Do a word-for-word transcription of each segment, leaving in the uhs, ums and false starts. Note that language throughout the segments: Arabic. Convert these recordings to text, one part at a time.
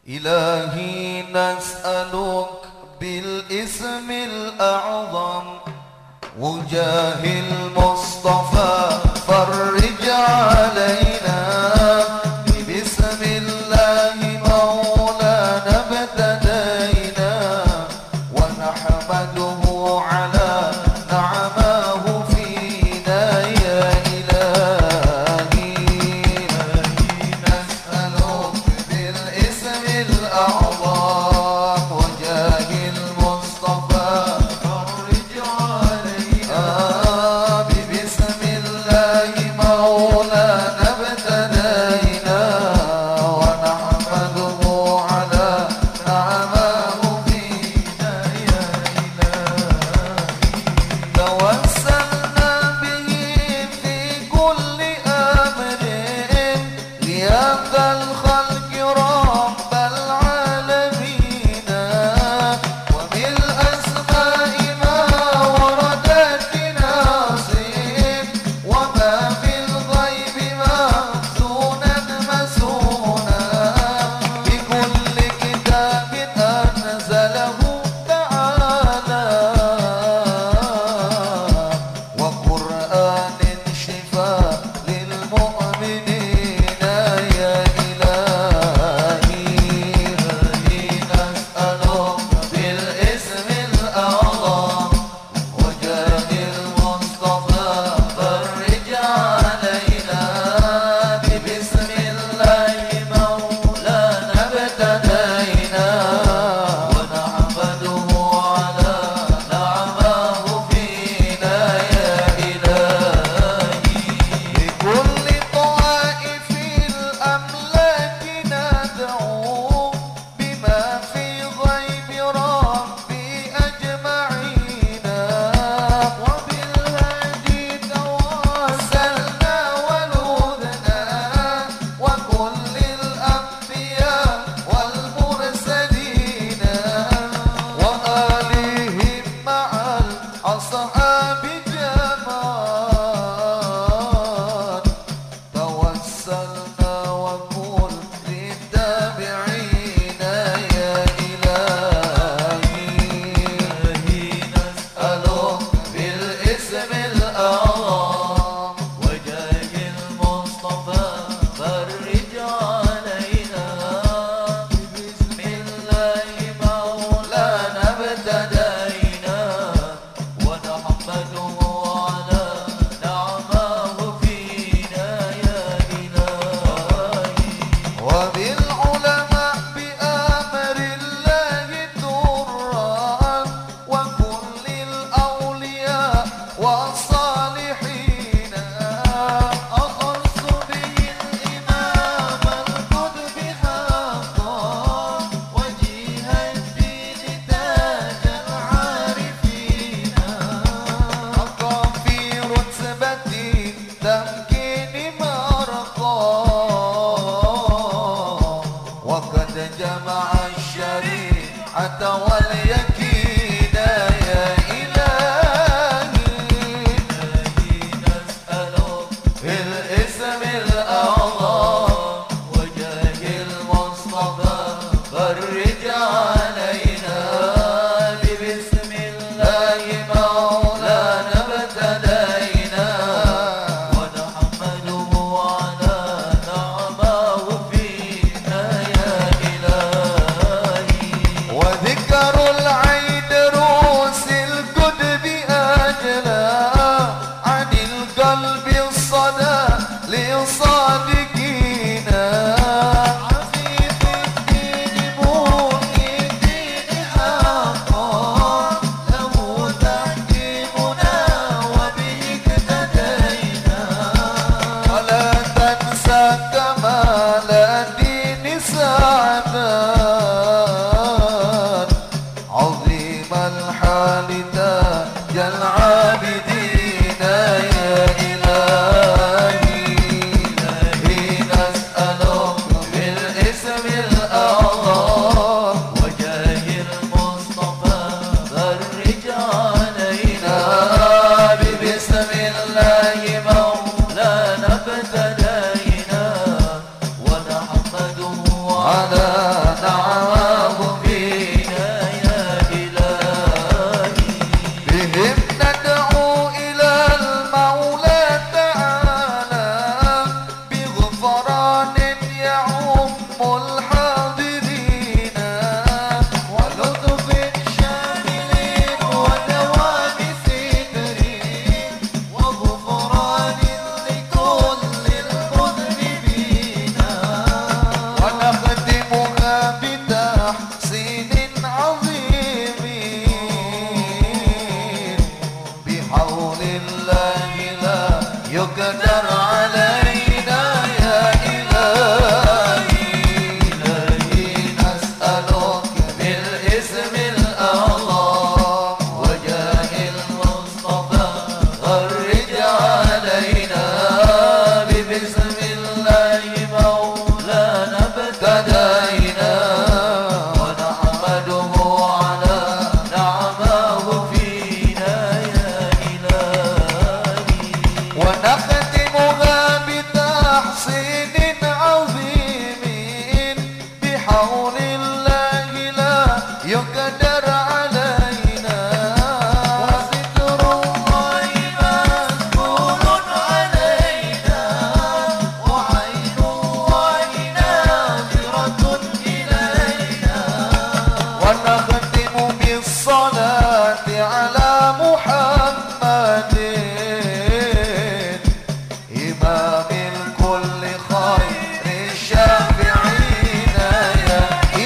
إلهي نسألك بالاسم الأعظم وجاه المصطفى فرج علينا بسم الله مولانا ابتدينا ونحمده على نعماه فينا يا إلهي نسألك بالاسم الأعظم وجاه المصطفى فرج علينا بسم الله مولانا ابتدينا ونحمده على نعماه فينا يا إلهي توسلنا به في كل أمر لهذا الخلق رب العالمين وبالأسماء ما وردت ناصب وما في الغيب مخزونا مسونا بكل كتاب أنزله تعالى وقرآن شفاء للمؤمنين يا إلهي نسألك بالاسم الأعظم وجاه المصطفى فرج علينا بسم الله مولانا ابتدينا ونحمده على نعماه فينا يا إلهي بكل طوائف الأملاك ندعو بما في غيب ربي أجمعين وبالهدي توسلنا ولودنا وكل الأنبياء والمرسلين وآلهم مع الأصحاب جمعان توسلنا وكل للتابعين يا إلهي نسألك بالاسم الأعظم وجاه المصطفى فرج علينا بسم الله مولانا ابتدينا ونحمده على نعماه فينا يا إلهي وبالعلماء بأمر الله تران وكل الأولياء والصالحين أخص به الإمام القطب حقا وجيه الدين تاج العارفين حقا في رتبة تمكين مرقى وقد جمع الشريعة واليقين يا إلهي نسألك بالاسم الأعظم وجاه المصطفى فرج علينا بسم الله مولانا ابتدينا ونحمده على نعماه فينا يا إلهي وذكر العيد رؤوس الكتب أجلى عن القلب الصدى للصادقين عفيف الدين مولي الدين حقا له تحكيمنا وبه اقتدينا ولا تنسى كمال الدين سعدان عظيم الحال تاج العابدين يا إلهي نسألك بالاسم الأعظم وجاه المصطفى فرج علينا بسم الله مولانا ابتدينا ونحمده على نعمه بحول الله لا يقدر علينا وستر الله مسؤول علينا وعين الله ناظرة إلينا ونختم بالصلاة على محمد إمام الكل خير الشافعين يا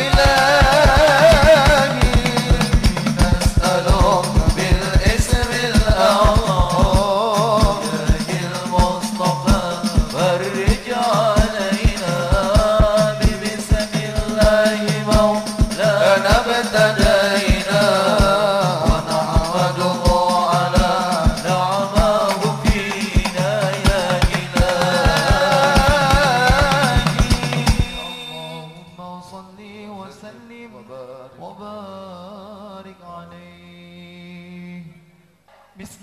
إلهي نسألك بالاسم الأعظم يا المصطفى فرج علينا ببسم الله مولانا ابتدينا ونحمده على نعمه فينا يا إلهي اللهم صل وسلم وبارك عليه.